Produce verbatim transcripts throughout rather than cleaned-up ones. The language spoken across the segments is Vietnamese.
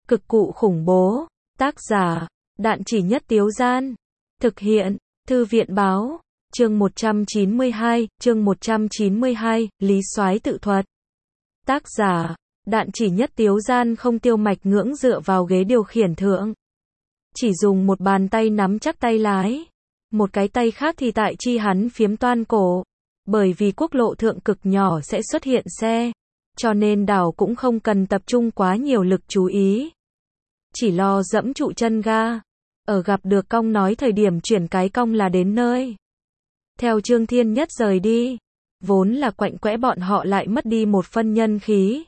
Cực cụ khủng bố. Tác giả, Đạn Chỉ Nhất Tiếu Gian. Thực hiện, Thư viện Báo. Chương một trăm chín mươi hai, chương một trăm chín mươi hai, Lý Soái tự thuật. Tác giả, Đạn Chỉ Nhất Tiếu Gian. Không. Tiêu Mạch ngưỡng dựa vào ghế điều khiển thượng. Chỉ dùng một bàn tay nắm chắc tay lái. Một cái tay khác thì tại chi hắn phiếm toan cổ. Bởi vì quốc lộ thượng cực nhỏ sẽ xuất hiện xe. Cho nên đảo cũng không cần tập trung quá nhiều lực chú ý. Chỉ lo dẫm trụ chân ga. Ở gặp được cong nói thời điểm chuyển cái cong là đến nơi. Theo Trương Thiên Nhất rời đi. Vốn là quạnh quẽ bọn họ lại mất đi một phân nhân khí.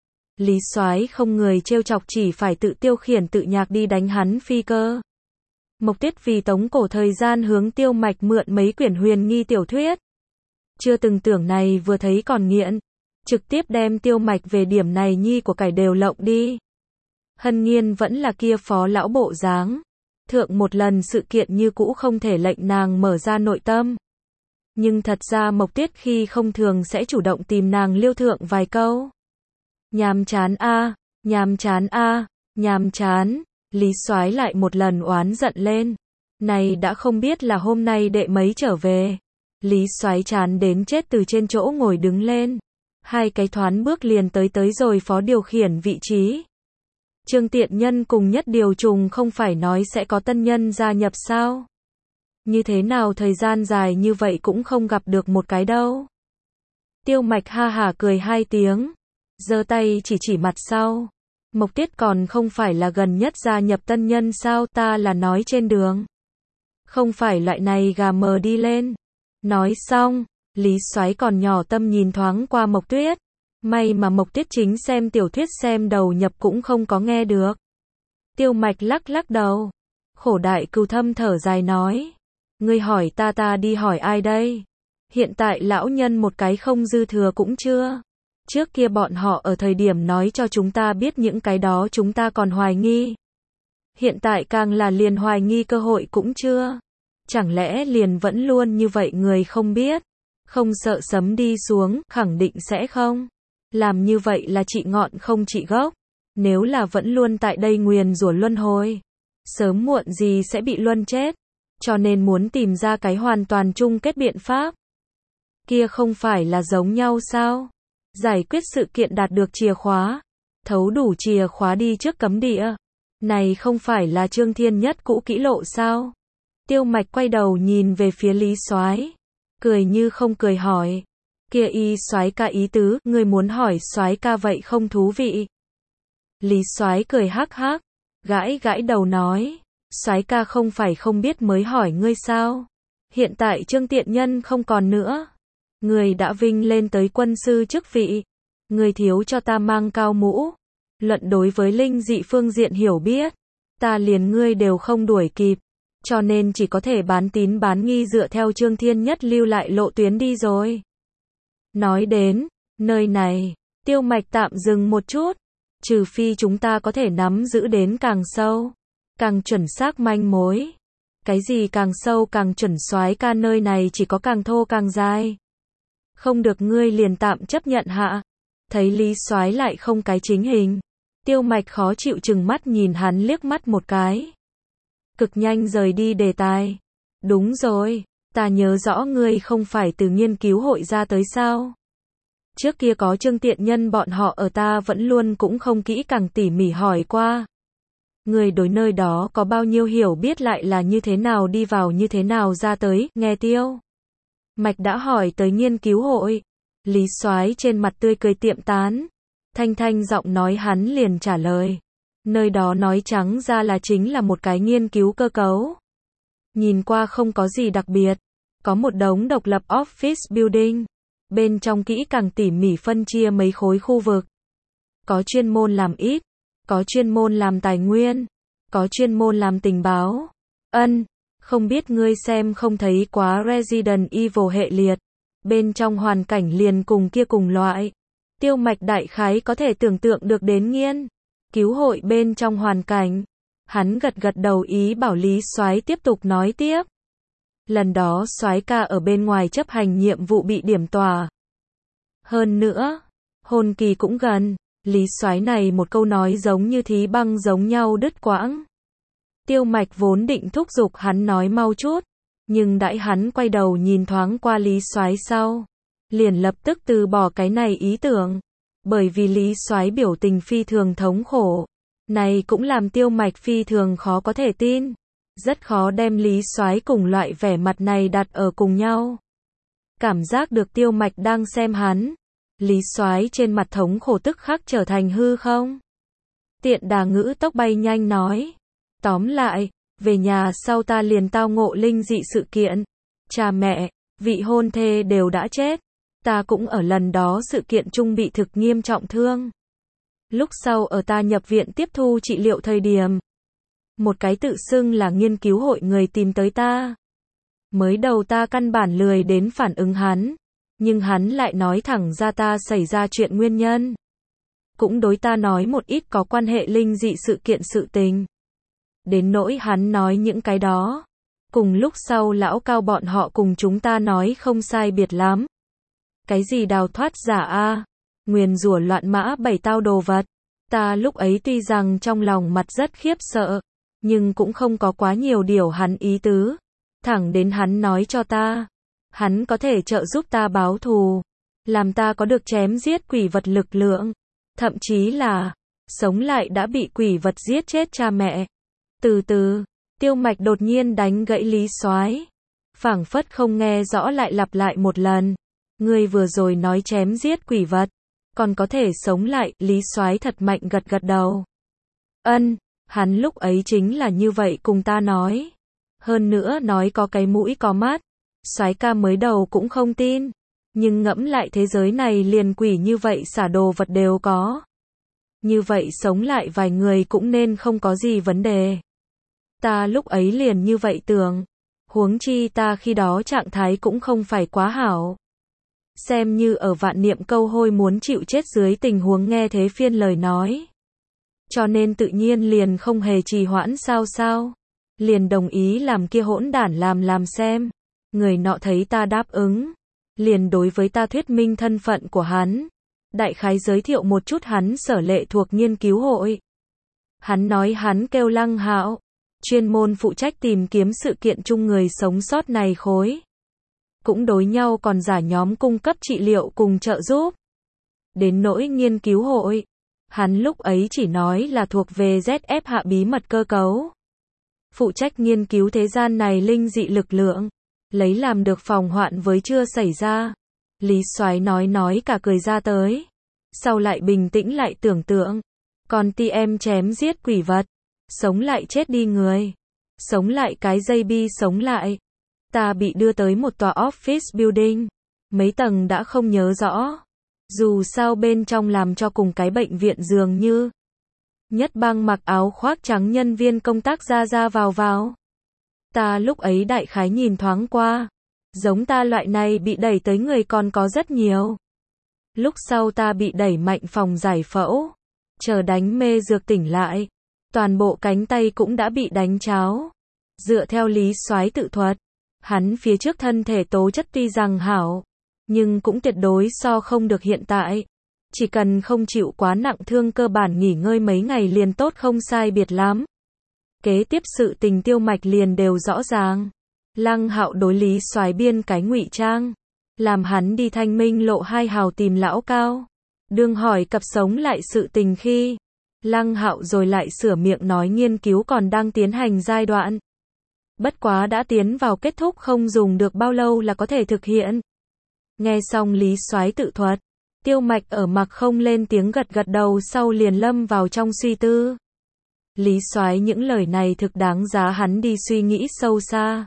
Lý Soái không người trêu chọc chỉ phải tự tiêu khiển tự nhạc đi đánh hắn phi cơ. Mộc Tiết vì tống cổ thời gian hướng Tiêu Mạch mượn mấy quyển huyền nghi tiểu thuyết. Chưa từng tưởng này vừa thấy còn nghiện. Trực tiếp đem Tiêu Mạch về điểm này nhi của cải đều lộng đi. Hân Nghiên vẫn là kia phó lão bộ dáng. Thượng một lần sự kiện như cũ không thể lệnh nàng mở ra nội tâm. Nhưng thật ra Mộc Tiết khi không thường sẽ chủ động tìm nàng liêu thượng vài câu. Nhàm chán a, nhàm chán a, nhàm chán. Lý Soái lại một lần oán giận lên. Này đã không biết là hôm nay đệ mấy trở về. Lý Soái chán đến chết từ trên chỗ ngồi đứng lên. Hai cái thoán bước liền tới tới rồi phó điều khiển vị trí. Trương Tiện Nhân cùng Nhất Điều Trùng không phải nói sẽ có tân nhân gia nhập sao? Như thế nào thời gian dài như vậy cũng không gặp được một cái đâu. Tiêu Mạch ha hả cười hai tiếng. Giơ tay chỉ chỉ mặt sau. Mộc Tiết còn không phải là gần nhất gia nhập tân nhân sao, ta là nói trên đường. Không phải loại này gà mờ đi lên. Nói xong, Lý Soái còn nhỏ tâm nhìn thoáng qua Mộc Tuyết. May mà Mộc Tiết chính xem tiểu thuyết xem đầu nhập cũng không có nghe được. Tiêu Mạch lắc lắc đầu. Khổ đại cừu thâm thở dài nói. Ngươi hỏi ta ta đi hỏi ai đây? Hiện tại lão nhân một cái không dư thừa cũng chưa. Trước kia bọn họ ở thời điểm nói cho chúng ta biết những cái đó chúng ta còn hoài nghi. Hiện tại càng là liền hoài nghi cơ hội cũng chưa. Chẳng lẽ liền vẫn luôn như vậy người không biết? Không sợ sấm đi xuống, khẳng định sẽ không. Làm như vậy là trị ngọn không trị gốc. Nếu là vẫn luôn tại đây nguyền rủa luân hồi. Sớm muộn gì sẽ bị luân chết. Cho nên muốn tìm ra cái hoàn toàn chung kết biện pháp. Kia không phải là giống nhau sao? Giải quyết sự kiện đạt được chìa khóa. Thấu đủ chìa khóa đi trước cấm địa. Này không phải là Trương Thiên Nhất cũ kỹ lộ sao? Tiêu Mạch quay đầu nhìn về phía Lý Soái. Cười như không cười hỏi. Kia y Soái ca ý tứ, ngươi muốn hỏi Soái ca vậy không thú vị. Lý Soái cười hắc hắc. Gãi gãi đầu nói. Soái ca không phải không biết mới hỏi ngươi sao? Hiện tại Trương Tiện Nhân không còn nữa. Người đã vinh lên tới quân sư chức vị. Người thiếu cho ta mang cao mũ. Luận đối với linh dị phương diện hiểu biết. Ta liền ngươi đều không đuổi kịp. Cho nên chỉ có thể bán tín bán nghi dựa theo Trương Thiên Nhất lưu lại lộ tuyến đi rồi. Nói đến, nơi này, Tiêu Mạch tạm dừng một chút. Trừ phi chúng ta có thể nắm giữ đến càng sâu, càng chuẩn xác manh mối. Cái gì càng sâu càng chuẩn, Soái ca nơi này chỉ có càng thô càng dài. Không được ngươi liền tạm chấp nhận hạ. Thấy Lý Soái lại không cái chính hình. Tiêu Mạch khó chịu chừng mắt nhìn hắn liếc mắt một cái. Cực nhanh rời đi đề tài. Đúng rồi, ta nhớ rõ ngươi không phải từ nghiên cứu hội ra tới sao? Trước kia có Trương Tiện Nhân bọn họ ở, ta vẫn luôn cũng không kỹ càng tỉ mỉ hỏi qua. Người đối nơi đó có bao nhiêu hiểu biết, lại là như thế nào đi vào như thế nào ra tới, nghe Tiêu Mạch đã hỏi tới nghiên cứu hội. Lý Soái trên mặt tươi cười tiệm tán. Thanh thanh giọng nói hắn liền trả lời. Nơi đó nói trắng ra là chính là một cái nghiên cứu cơ cấu. Nhìn qua không có gì đặc biệt. Có một đống độc lập office building. Bên trong kỹ càng tỉ mỉ phân chia mấy khối khu vực. Có chuyên môn làm ít. Có chuyên môn làm tài nguyên. Có chuyên môn làm tình báo. Ân, không biết ngươi xem không thấy quá Resident Evil hệ liệt. Bên trong hoàn cảnh liền cùng kia cùng loại. Tiêu Mạch đại khái có thể tưởng tượng được đến nghiên cứu hội bên trong hoàn cảnh. Hắn gật gật đầu ý bảo Lý Soái tiếp tục nói tiếp. Lần đó Soái ca ở bên ngoài chấp hành nhiệm vụ bị điểm tòa. Hơn nữa, hôn kỳ cũng gần. Lý Soái này một câu nói giống như thí băng giống nhau đứt quãng. Tiêu Mạch vốn định thúc giục hắn nói mau chút, nhưng đãi hắn quay đầu nhìn thoáng qua Lý Soái sau, liền lập tức từ bỏ cái này ý tưởng, bởi vì Lý Soái biểu tình phi thường thống khổ, này cũng làm Tiêu Mạch phi thường khó có thể tin, rất khó đem Lý Soái cùng loại vẻ mặt này đặt ở cùng nhau. Cảm giác được Tiêu Mạch đang xem hắn, Lý Soái trên mặt thống khổ tức khắc trở thành hư không. Tiện đà ngữ tốc bay nhanh nói, tóm lại, về nhà sau ta liền tao ngộ linh dị sự kiện, cha mẹ, vị hôn thê đều đã chết, ta cũng ở lần đó sự kiện chung bị thực nghiêm trọng thương. Lúc sau ở ta nhập viện tiếp thu trị liệu thời điểm, một cái tự xưng là nghiên cứu hội người tìm tới ta. Mới đầu ta căn bản lười đến phản ứng hắn, nhưng hắn lại nói thẳng ra ta xảy ra chuyện nguyên nhân. Cũng đối ta nói một ít có quan hệ linh dị sự kiện sự tình. Đến nỗi hắn nói những cái đó. Cùng lúc sau lão cao bọn họ cùng chúng ta nói không sai biệt lắm. Cái gì đào thoát giả a, nguyền rủa loạn mã bảy tao đồ vật. Ta lúc ấy tuy rằng trong lòng mặt rất khiếp sợ, nhưng cũng không có quá nhiều điều hắn ý tứ. Thẳng đến hắn nói cho ta, hắn có thể trợ giúp ta báo thù, làm ta có được chém giết quỷ vật lực lượng, thậm chí là sống lại đã bị quỷ vật giết chết cha mẹ. Từ từ, Tiêu Mạch đột nhiên đánh gãy Lý Soái, phảng phất không nghe rõ lại lặp lại một lần. Ngươi vừa rồi nói chém giết quỷ vật, còn có thể sống lại. Lý Soái thật mạnh gật gật đầu. Ân, hắn lúc ấy chính là như vậy cùng ta nói. Hơn nữa nói có cái mũi có mắt. Soái ca mới đầu cũng không tin, nhưng ngẫm lại thế giới này liền quỷ như vậy xả đồ vật đều có. Như vậy sống lại vài người cũng nên không có gì vấn đề. Ta lúc ấy liền như vậy tưởng, huống chi ta khi đó trạng thái cũng không phải quá hảo. Xem như ở vạn niệm câu hôi muốn chịu chết dưới tình huống nghe thế phiên lời nói. Cho nên tự nhiên liền không hề trì hoãn sao sao. Liền đồng ý làm kia hỗn đản làm làm xem. Người nọ thấy ta đáp ứng, liền đối với ta thuyết minh thân phận của hắn. Đại khái giới thiệu một chút hắn sở lệ thuộc nghiên cứu hội. Hắn nói hắn kêu Lăng Hạo, chuyên môn phụ trách tìm kiếm sự kiện chung người sống sót này khối. Cũng đối nhau còn giả nhóm cung cấp trị liệu cùng trợ giúp. Đến nỗi nghiên cứu hội, hắn lúc ấy chỉ nói là thuộc về Z F hạ bí mật cơ cấu. Phụ trách nghiên cứu thế gian này linh dị lực lượng, lấy làm được phòng hoạn với chưa xảy ra. Lý Soái nói nói cả cười ra tới. Sau lại bình tĩnh lại tưởng tượng. Còn ti em chém giết quỷ vật. Sống lại chết đi người. Sống lại cái dây bi sống lại. Ta bị đưa tới một tòa office building. Mấy tầng đã không nhớ rõ. Dù sao bên trong làm cho cùng cái bệnh viện dường như. Nhất bang mặc áo khoác trắng nhân viên công tác ra ra vào vào. Ta lúc ấy đại khái nhìn thoáng qua. Giống ta loại này bị đẩy tới người còn có rất nhiều. Lúc sau ta bị đẩy mạnh phòng giải phẫu. Chờ đánh mê dược tỉnh lại. Toàn bộ cánh tay cũng đã bị đánh cháo. Dựa theo Lý Soái tự thuật, hắn phía trước thân thể tố chất tuy rằng hảo, nhưng cũng tuyệt đối so không được hiện tại. Chỉ cần không chịu quá nặng thương cơ bản nghỉ ngơi mấy ngày liền tốt không sai biệt lắm. Kế tiếp sự tình Tiêu Mạch liền đều rõ ràng. Lăng Hạo đối Lý Soái biên cái ngụy trang, làm hắn đi Thanh Minh lộ hai hào tìm lão cao. Đương hỏi cặp sống lại sự tình khi, Lăng Hạo rồi lại sửa miệng nói nghiên cứu còn đang tiến hành giai đoạn. Bất quá đã tiến vào kết thúc không dùng được bao lâu là có thể thực hiện. Nghe xong Lý Soái tự thuật, Tiêu Mạch ở mặc không lên tiếng gật gật đầu sau liền lâm vào trong suy tư. Lý Soái những lời này thực đáng giá hắn đi suy nghĩ sâu xa.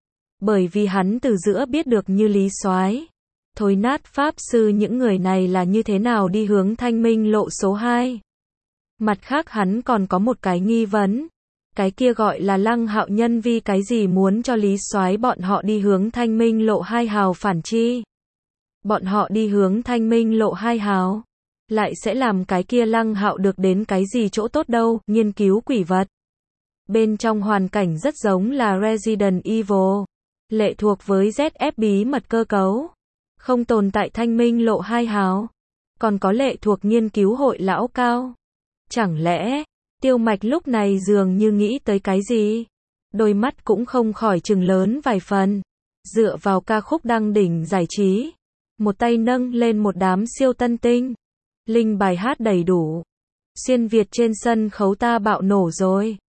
Bởi vì hắn từ giữa biết được như Lý Soái, thối nát pháp sư những người này là như thế nào đi hướng Thanh Minh lộ số hai. Mặt khác hắn còn có một cái nghi vấn. Cái kia gọi là Lăng Hạo nhân vi cái gì muốn cho Lý Soái bọn họ đi hướng Thanh Minh lộ hai hào phản chi. Bọn họ đi hướng Thanh Minh lộ hai hào, lại sẽ làm cái kia Lăng Hạo được đến cái gì chỗ tốt đâu. Nghiên cứu quỷ vật. Bên trong hoàn cảnh rất giống là Resident Evil. Lệ thuộc với Z F bí mật cơ cấu. Không tồn tại Thanh Minh lộ hai hào. Còn có lệ thuộc nghiên cứu hội lão cao. Chẳng lẽ, Tiêu Mạch lúc này dường như nghĩ tới cái gì? Đôi mắt cũng không khỏi trừng lớn vài phần. Dựa vào ca khúc đăng đỉnh giải trí. Một tay nâng lên một đám siêu tân tinh. Linh bài hát đầy đủ. Xuyên Việt trên sân khấu ta bạo nổ rồi.